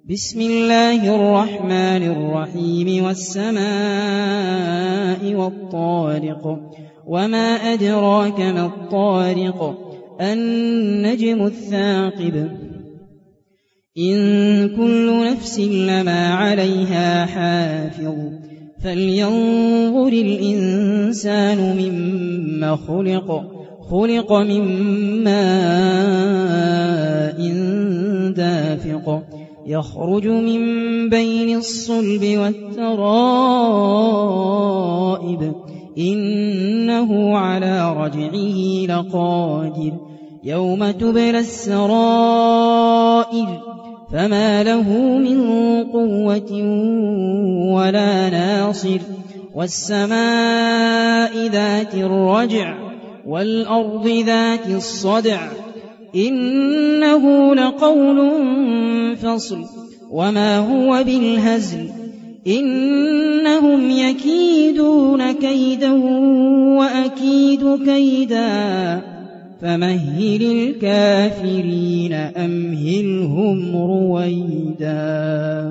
بسم الله الرحمن الرحيم والسماء والطارق وما أدراك ما الطارق النجم الثاقب إن كل نفس لما عليها حافظ فلينظر الإنسان مما خلق من ماء دافق يخرج من بين الصلب والترائب إنه على رجعه لقادر يوم تبلى السرائر فما له من قوة ولا ناصر والسماء ذات الرجع والأرض ذات الصدع إنه لقول فصل وما هو بالهزل إنهم يكيدون كيدا وأكيد كيدا فمهل الكافرين أمهلهم رويدا